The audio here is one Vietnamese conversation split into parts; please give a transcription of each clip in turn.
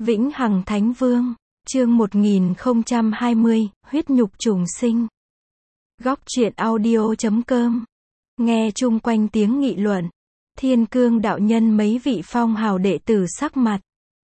Vĩnh Hằng Thánh Vương, chương 1020, huyết nhục trùng sinh. Góc truyện audio.com. Nghe chung quanh tiếng nghị luận, Thiên Cương đạo nhân mấy vị phong hào đệ tử sắc mặt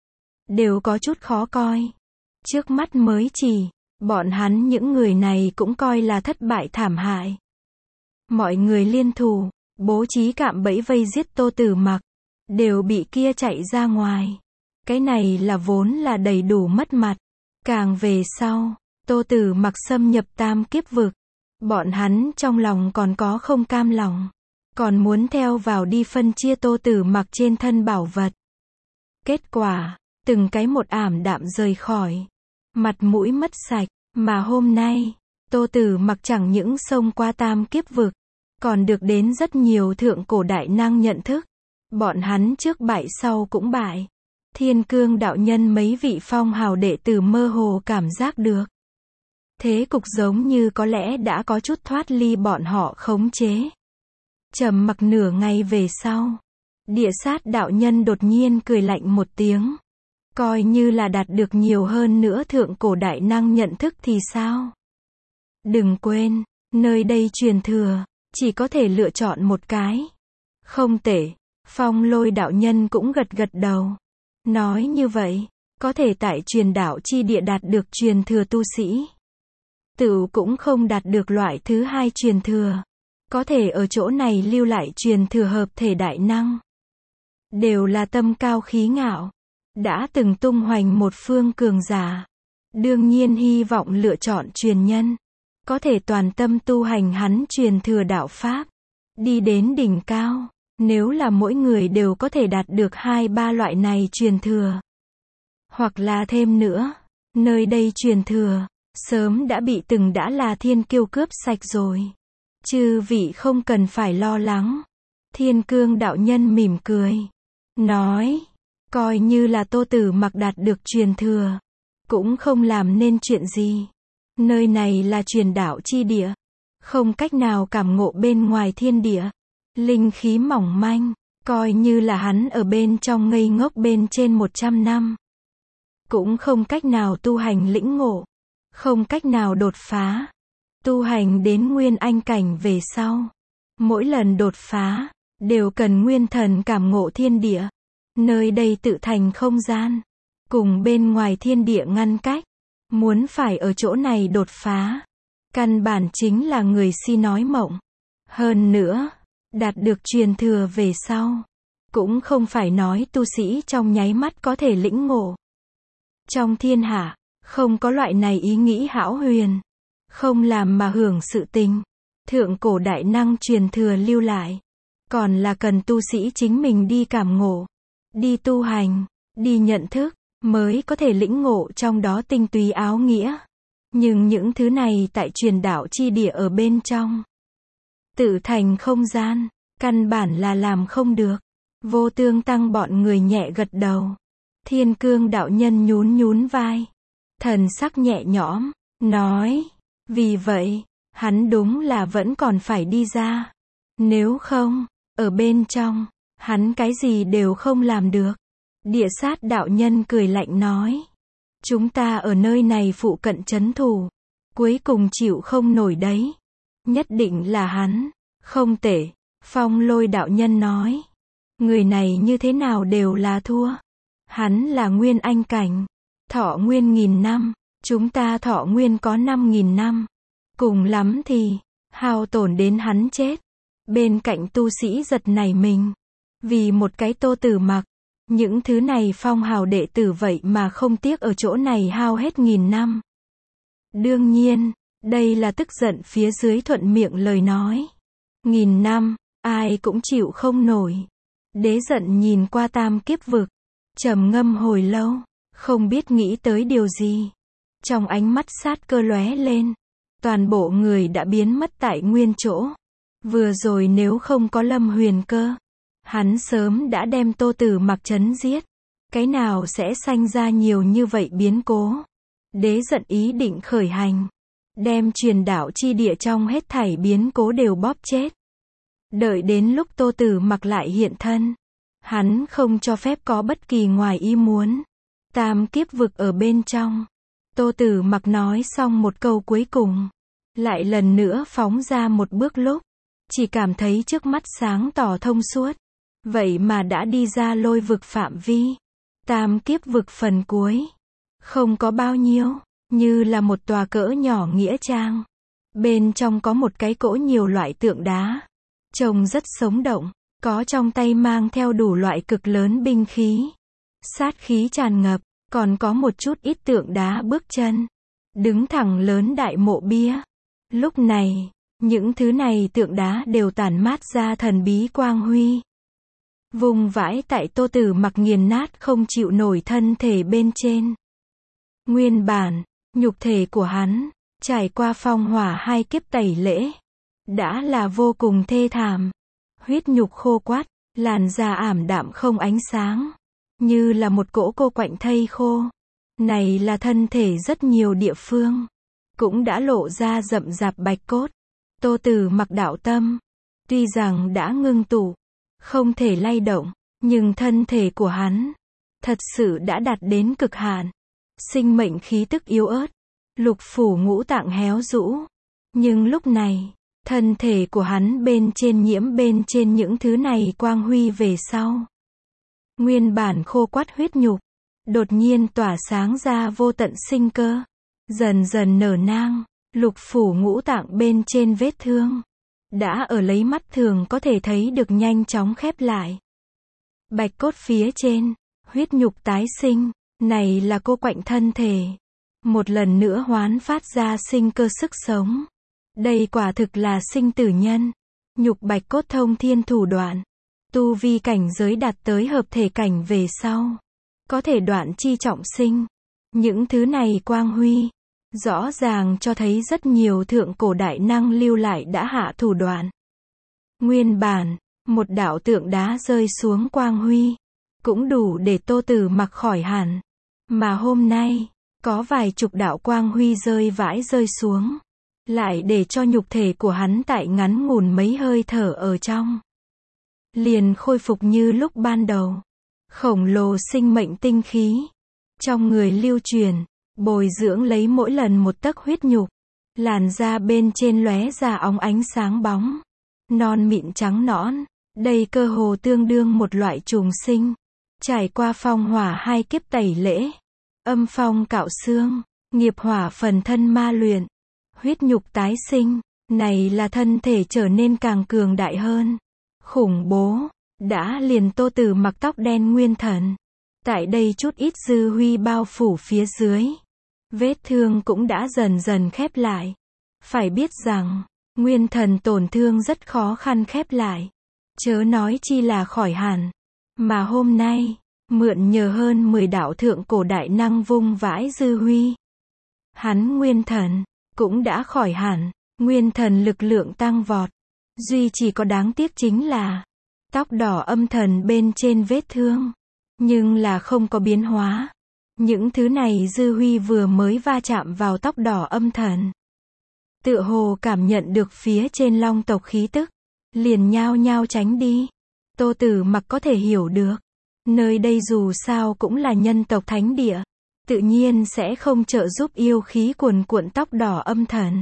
đều có chút khó coi. Trước mắt mới chỉ, bọn hắn những người này cũng coi là thất bại thảm hại. Mọi người liên thủ, bố trí cạm bẫy vây giết Tô Tử Mặc, đều bị kia chạy ra ngoài. Cái này là vốn là đầy đủ mất mặt. Càng về sau, Tô Tử Mặc xâm nhập tam kiếp vực, bọn hắn trong lòng còn có không cam lòng, còn muốn theo vào đi phân chia Tô Tử Mặc trên thân bảo vật. Kết quả, từng cái một ảm đạm rời khỏi, mặt mũi mất sạch, mà hôm nay, Tô Tử Mặc chẳng những xông qua tam kiếp vực, còn được đến rất nhiều thượng cổ đại năng nhận thức. Bọn hắn trước bại sau cũng bại. Thiên Cương đạo nhân mấy vị phong hào đệ tử mơ hồ cảm giác được. Thế cục giống như có lẽ đã có chút thoát ly bọn họ khống chế. Trầm mặc nửa ngày về sau, Địa Sát đạo nhân đột nhiên cười lạnh một tiếng. Coi như là đạt được nhiều hơn nữa thượng cổ đại năng nhận thức thì sao? Đừng quên, nơi đây truyền thừa, chỉ có thể lựa chọn một cái. Không tệ, Phong Lôi đạo nhân cũng gật gật đầu. Nói như vậy, có thể tại truyền đạo chi địa đạt được truyền thừa tu sĩ. Tự cũng không đạt được loại thứ hai truyền thừa. Có thể ở chỗ này lưu lại truyền thừa hợp thể đại năng. Đều là tâm cao khí ngạo. Đã từng tung hoành một phương cường giả. Đương nhiên hy vọng lựa chọn truyền nhân. Có thể toàn tâm tu hành hắn truyền thừa đạo Pháp. Đi đến đỉnh cao. Nếu là mỗi người đều có thể đạt được 2-3 loại này truyền thừa. Hoặc là thêm nữa, nơi đây truyền thừa, sớm đã bị từng đã là thiên kiêu cướp sạch rồi. Chư vị không cần phải lo lắng. Thiên Cương đạo nhân mỉm cười. Nói, coi như là Tô Tử Mặc đạt được truyền thừa. Cũng không làm nên chuyện gì. Nơi này là truyền đạo chi địa. Không cách nào cảm ngộ bên ngoài thiên địa. Linh khí mỏng manh, coi như là hắn ở bên trong ngây ngốc bên trên 100 năm. Cũng không cách nào tu hành lĩnh ngộ, không cách nào đột phá. Tu hành đến nguyên anh cảnh về sau. Mỗi lần đột phá, đều cần nguyên thần cảm ngộ thiên địa. Nơi đây tự thành không gian, cùng bên ngoài thiên địa ngăn cách. Muốn phải ở chỗ này đột phá, căn bản chính là người si nói mộng. Hơn nữa, đạt được truyền thừa về sau, cũng không phải nói tu sĩ trong nháy mắt có thể lĩnh ngộ. Trong thiên hạ, không có loại này ý nghĩ hão huyền, không làm mà hưởng sự tình. Thượng cổ đại năng truyền thừa lưu lại, còn là cần tu sĩ chính mình đi cảm ngộ, đi tu hành, đi nhận thức, mới có thể lĩnh ngộ trong đó tinh túy áo nghĩa. Nhưng những thứ này tại truyền đạo chi địa ở bên trong, tự thành không gian, căn bản là làm không được. Vô Tương Tăng bọn người nhẹ gật đầu. Thiên Cương đạo nhân nhún nhún vai, thần sắc nhẹ nhõm, nói, vì vậy, hắn đúng là vẫn còn phải đi ra. Nếu không, ở bên trong, hắn cái gì đều không làm được. Địa Sát đạo nhân cười lạnh nói, chúng ta ở nơi này phụ cận trấn thủ, cuối cùng chịu không nổi đấy. Nhất định là hắn. Không tệ, Phong Lôi đạo nhân nói. Người này như thế nào đều là thua. Hắn là nguyên anh cảnh, thọ nguyên 1000 năm, chúng ta thọ nguyên có 5000 năm. Cùng lắm thì, hao tổn đến hắn chết. Bên cạnh tu sĩ giật nảy mình. Vì một cái Tô Tử Mặc, những thứ này phong hào đệ tử vậy mà không tiếc ở chỗ này hao hết 1000 năm. Đương nhiên, đây là tức giận phía dưới thuận miệng lời nói. 1000 năm, ai cũng chịu không nổi. Đế giận nhìn qua tam kiếp vực, trầm ngâm hồi lâu, không biết nghĩ tới điều gì. Trong ánh mắt sát cơ lóe lên, toàn bộ người đã biến mất tại nguyên chỗ. Vừa rồi nếu không có Lâm Huyền Cơ, hắn sớm đã đem Tô Tử Mặc chấn giết. Cái nào sẽ sanh ra nhiều như vậy biến cố. Đế giận ý định khởi hành, đem truyền đạo chi địa trong hết thảy biến cố đều bóp chết. Đợi đến lúc Tô Tử Mặc lại hiện thân, hắn không cho phép có bất kỳ ngoài ý muốn. Tam kiếp vực ở bên trong. Tô Tử Mặc nói xong một câu cuối cùng, lại lần nữa phóng ra một bước lúc, chỉ cảm thấy trước mắt sáng tỏ thông suốt. Vậy mà đã đi ra lôi vực phạm vi. Tam kiếp vực phần cuối. Không có bao nhiêu, như là một tòa cỡ nhỏ nghĩa trang. Bên trong có một cái cỗ nhiều loại tượng đá. Trông rất sống động, có trong tay mang theo đủ loại cực lớn binh khí. Sát khí tràn ngập, còn có một chút ít tượng đá bước chân. Đứng thẳng lớn đại mộ bia. Lúc này, những thứ này tượng đá đều tản mát ra thần bí quang huy. Vùng vãi tại Tô Tử Mặc nghiền nát không chịu nổi thân thể bên trên. Nguyên bản, nhục thể của hắn, trải qua phong hỏa 2 kiếp tẩy lễ, đã là vô cùng thê thảm. Huyết nhục khô quắt, làn da ảm đạm không ánh sáng, như là một cỗ cô quạnh thây khô. Này là thân thể rất nhiều địa phương, cũng đã lộ ra rậm rạp bạch cốt. Tô Tử Mặc đạo tâm, tuy rằng đã ngưng tụ, không thể lay động, nhưng thân thể của hắn, thật sự đã đạt đến cực hạn. Sinh mệnh khí tức yếu ớt, lục phủ ngũ tạng héo rũ. Nhưng lúc này, thân thể của hắn bên trên nhiễm bên trên những thứ này quang huy về sau. Nguyên bản khô quắt huyết nhục, đột nhiên tỏa sáng ra vô tận sinh cơ. Dần dần nở nang, lục phủ ngũ tạng bên trên vết thương, đã ở lấy mắt thường có thể thấy được nhanh chóng khép lại. Bạch cốt phía trên, huyết nhục tái sinh, này là cô quạnh thân thể. Một lần nữa hoán phát ra sinh cơ sức sống. Đây quả thực là sinh tử nhân. Nhục bạch cốt thông thiên thủ đoạn. Tu vi cảnh giới đạt tới hợp thể cảnh về sau, có thể đoạn chi trọng sinh. Những thứ này quang huy, rõ ràng cho thấy rất nhiều thượng cổ đại năng lưu lại đã hạ thủ đoạn. Nguyên bản, một đạo tượng đá rơi xuống quang huy, cũng đủ để Tô Tử Mặc khỏi hẳn. Mà hôm nay, có vài chục đạo quang huy rơi vãi rơi xuống, lại để cho nhục thể của hắn tại ngắn ngủn mấy hơi thở ở trong, liền khôi phục như lúc ban đầu. Khổng lồ sinh mệnh tinh khí, trong người lưu truyền, bồi dưỡng lấy mỗi lần một tấc huyết nhục. Làn da bên trên lóe ra óng ánh sáng bóng, non mịn trắng nõn, đây cơ hồ tương đương một loại trùng sinh. Trải qua phong hỏa 2 kiếp tẩy lễ, âm phong cạo xương, nghiệp hỏa phần thân ma luyện, huyết nhục tái sinh, này là thân thể trở nên càng cường đại hơn. Khủng bố, đã liền Tô Tử Mặc tóc đen nguyên thần. Tại đây chút ít dư huy bao phủ phía dưới. Vết thương cũng đã dần dần khép lại. Phải biết rằng, nguyên thần tổn thương rất khó khăn khép lại. Chớ nói chi là khỏi hẳn. Mà hôm nay, mượn nhờ hơn 10 đạo thượng cổ đại năng vung vãi dư huy, hắn nguyên thần, cũng đã khỏi hẳn. Nguyên thần lực lượng tăng vọt. Duy chỉ có đáng tiếc chính là, tóc đỏ âm thần bên trên vết thương, nhưng là không có biến hóa. Những thứ này dư huy vừa mới va chạm vào tóc đỏ âm thần, tựa hồ cảm nhận được phía trên long tộc khí tức, liền nhao nhao tránh đi. Tô Tử Mặc có thể hiểu được, nơi đây dù sao cũng là nhân tộc thánh địa, tự nhiên sẽ không trợ giúp yêu khí cuồn cuộn tóc đỏ âm thần.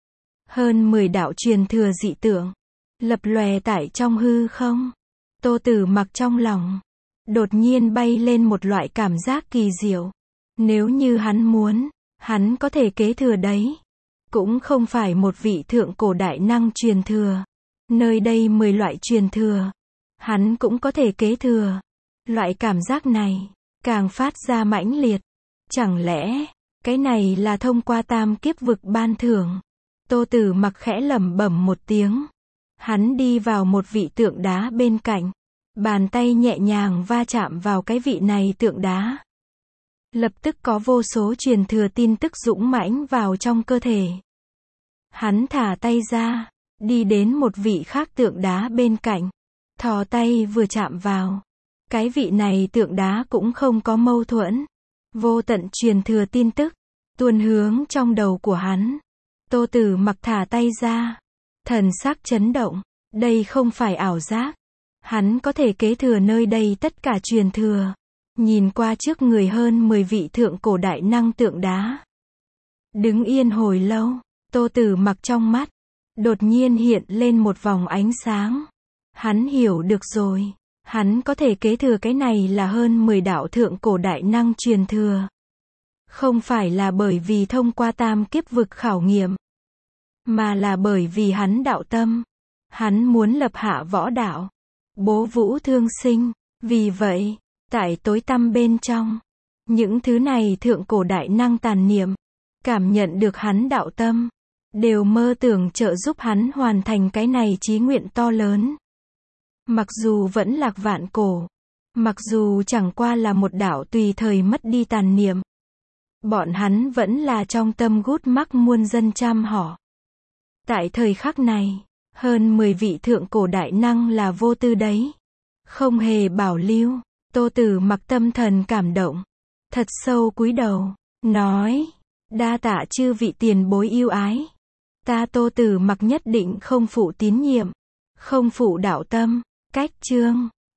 Hơn 10 đạo truyền thừa dị tượng, lập lòe tại trong hư không. Tô Tử Mặc trong lòng, đột nhiên bay lên một loại cảm giác kỳ diệu. Nếu như hắn muốn, hắn có thể kế thừa đấy. Cũng không phải một vị thượng cổ đại năng truyền thừa. Nơi đây 10 loại truyền thừa, hắn cũng có thể kế thừa. Loại cảm giác này, càng phát ra mãnh liệt. Chẳng lẽ, cái này là thông qua tam kiếp vực ban thưởng? Tô Tử Mặc khẽ lẩm bẩm một tiếng. Hắn đi vào một vị tượng đá bên cạnh. Bàn tay nhẹ nhàng va chạm vào cái vị này tượng đá. Lập tức có vô số truyền thừa tin tức dũng mãnh vào trong cơ thể. Hắn thả tay ra, đi đến một vị khác tượng đá bên cạnh. Thò tay vừa chạm vào. Cái vị này tượng đá cũng không có mâu thuẫn. Vô tận truyền thừa tin tức, tuôn hướng trong đầu của hắn. Tô Tử Mặc thả tay ra. Thần sắc chấn động. Đây không phải ảo giác. Hắn có thể kế thừa nơi đây tất cả truyền thừa. nhìn qua trước người hơn 10 vị thượng cổ đại năng tượng đá. Đứng yên hồi lâu, Tô Tử Mặc trong mắt, đột nhiên hiện lên một vòng ánh sáng. Hắn hiểu được rồi. Hắn có thể kế thừa cái này là hơn 10 đạo thượng cổ đại năng truyền thừa. Không phải là bởi vì thông qua tam kiếp vực khảo nghiệm, mà là bởi vì hắn đạo tâm. Hắn muốn lập hạ võ đạo, bố vũ thương sinh. Vì vậy, tại tối tăm bên trong, những thứ này thượng cổ đại năng tàn niệm, cảm nhận được hắn đạo tâm, đều mơ tưởng trợ giúp hắn hoàn thành cái này chí nguyện to lớn. Mặc dù vẫn lạc vạn cổ, mặc dù chẳng qua là một đạo tùy thời mất đi tàn niệm, bọn hắn vẫn là trong tâm gút mắc muôn dân trăm họ. Tại thời khắc này, hơn 10 vị thượng cổ đại năng là vô tư đấy, không hề bảo lưu. Tô Tử Mặc tâm thần cảm động, thật sâu cúi đầu, nói, đa tạ chư vị tiền bối yêu ái. Ta Tô Tử Mặc nhất định không phụ tín nhiệm, không phụ đạo tâm. Cách chương